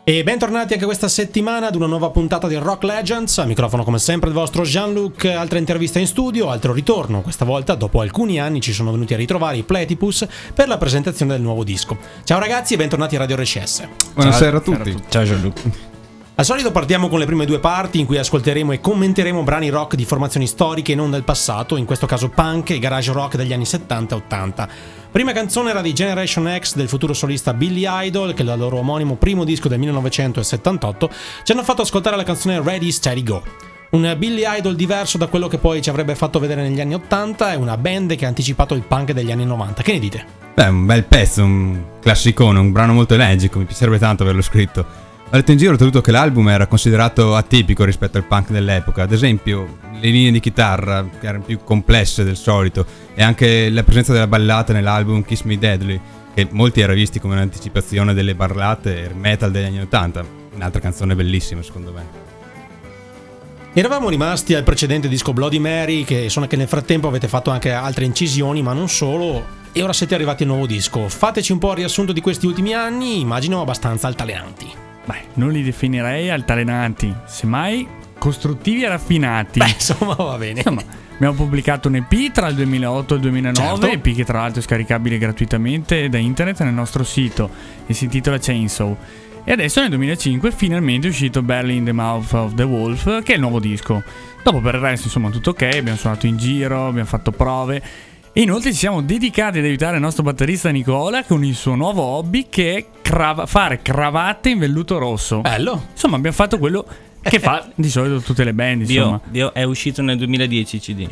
E bentornati anche questa settimana ad una nuova puntata di Rock Legends. Al microfono come sempre il vostro Jean-Luc. Altra intervista in studio, altro ritorno. Questa volta dopo alcuni anni ci sono venuti a ritrovare i Platypus per la presentazione del nuovo disco. Ciao ragazzi e bentornati a Radio RCS. Buonasera a tutti. Ciao Jean-Luc. Al solito partiamo con le prime due parti in cui ascolteremo e commenteremo brani rock di formazioni storiche e non del passato, in questo caso punk e garage rock degli anni 70 e 80. Prima canzone era di Generation X del futuro solista Billy Idol, che dal loro omonimo primo disco del 1978 ci hanno fatto ascoltare la canzone Ready Steady Go. Un Billy Idol diverso da quello che poi ci avrebbe fatto vedere negli anni 80 e una band che ha anticipato il punk degli anni 90. Che ne dite? Beh, un bel pezzo, un classicone, un brano molto energico, mi piacerebbe tanto averlo scritto. Ho letto in giro tutto che l'album era considerato atipico rispetto al punk dell'epoca, ad esempio le linee di chitarra che erano più complesse del solito e anche la presenza della ballata nell'album Kiss Me Deadly, che molti era visti come un'anticipazione delle ballate metal degli anni 80, un'altra canzone bellissima secondo me. Eravamo rimasti al precedente disco Bloody Mary, che nel frattempo avete fatto anche altre incisioni, ma non solo, e ora siete arrivati al nuovo disco. Fateci un po' il riassunto di questi ultimi anni, immagino abbastanza altalenanti. Beh, non li definirei altalenanti, semmai costruttivi e raffinati. Beh, insomma, va bene. Insomma, abbiamo pubblicato un EP tra il 2008 e il 2009, certo. EP che tra l'altro è scaricabile gratuitamente da internet nel nostro sito e si intitola Chainsaw. E adesso nel 2005 finalmente è uscito Barely in the Mouth of the Wolf, che è il nuovo disco. Dopo per il resto insomma tutto ok, abbiamo suonato in giro, abbiamo fatto prove. E inoltre ci siamo dedicati ad aiutare il nostro batterista Nicola con il suo nuovo hobby, che è fare cravatte in velluto rosso. Bello. Insomma abbiamo fatto quello che fa di solito tutte le band, insomma. Dio, è uscito nel 2010 il CD.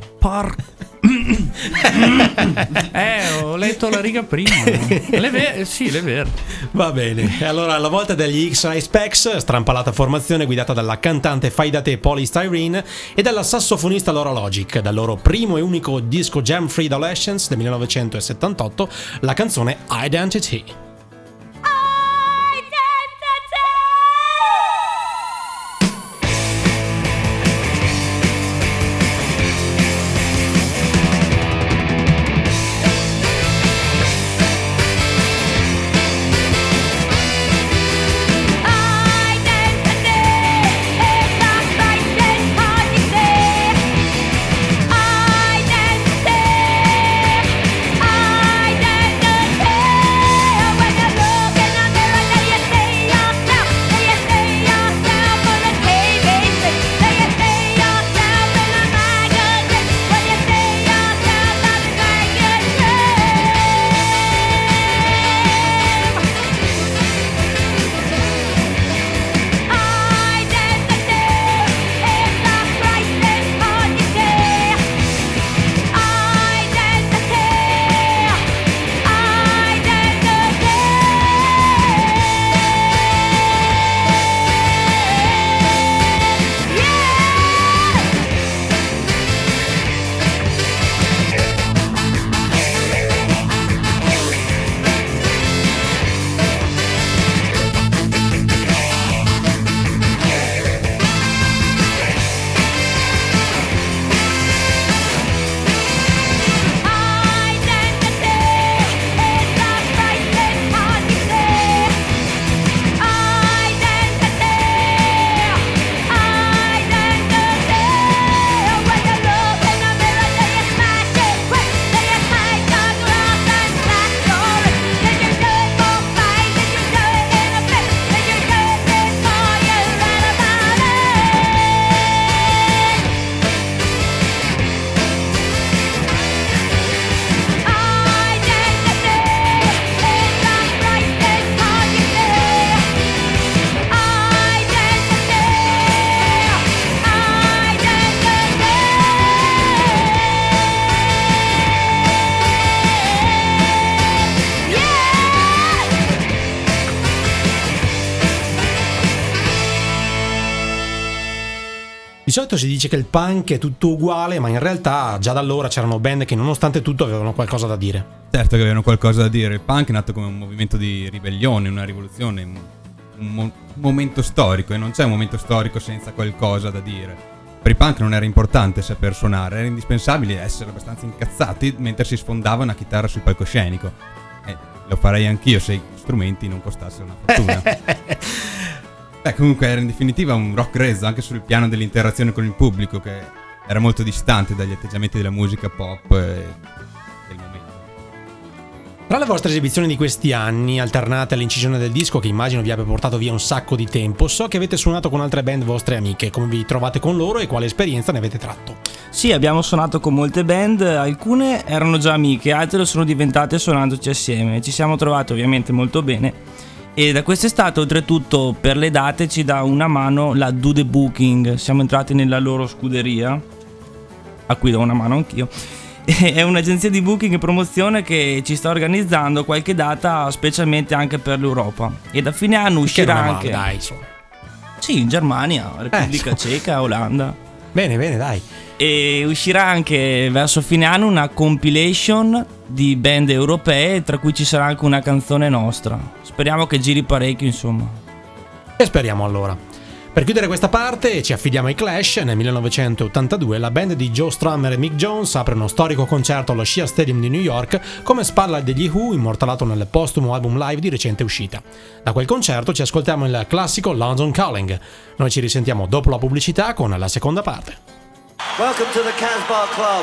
Ho letto la riga prima. Sì, è vero. Va bene. Allora, alla volta degli X-Ray Specs, strampalata formazione guidata dalla cantante fai da te Poly Styrene e dalla sassofonista Laura Logic, dal loro primo e unico disco Jam Free Adolescence del 1978, la canzone Identity. Di solito si dice che il punk è tutto uguale, ma in realtà già da allora c'erano band che nonostante tutto avevano qualcosa da dire. Certo che avevano qualcosa da dire. Il punk è nato come un movimento di ribellione, una rivoluzione, un momento storico, e non c'è un momento storico senza qualcosa da dire. Per i punk non era importante saper suonare, era indispensabile essere abbastanza incazzati mentre si sfondava una chitarra sul palcoscenico. Lo farei anch'io se i strumenti non costassero una fortuna. Beh, comunque era in definitiva un rock reso anche sul piano dell'interazione con il pubblico, che era molto distante dagli atteggiamenti della musica pop del momento. Tra le vostre esibizioni di questi anni, alternate all'incisione del disco, che immagino vi abbia portato via un sacco di tempo, so che avete suonato con altre band vostre amiche. Come vi trovate con loro e quale esperienza ne avete tratto? Sì, abbiamo suonato con molte band, alcune erano già amiche, altre lo sono diventate suonandoci assieme. Ci siamo trovati ovviamente molto bene e da quest'estate oltretutto per le date ci dà una mano la Do The Booking. Siamo entrati nella loro scuderia, a cui do una mano anch'io. È un'agenzia di booking e promozione che ci sta organizzando qualche data specialmente anche per l'Europa e da fine anno uscirà anche Dai, insomma. sì, in Germania, Repubblica Ceca, Olanda. Bene, dai. E uscirà anche verso fine anno una compilation di band europee, tra cui ci sarà anche una canzone nostra. Speriamo che giri parecchio, insomma. E speriamo allora. Per chiudere questa parte ci affidiamo ai Clash. Nel 1982 la band di Joe Strummer e Mick Jones apre uno storico concerto allo Shea Stadium di New York come spalla degli Who, immortalato nel postumo album live di recente uscita. Da quel concerto ci ascoltiamo il classico London Calling. Noi ci risentiamo dopo la pubblicità con la seconda parte. Welcome to the Casbah Club.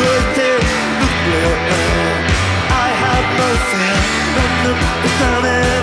I have no fear, London is drowning.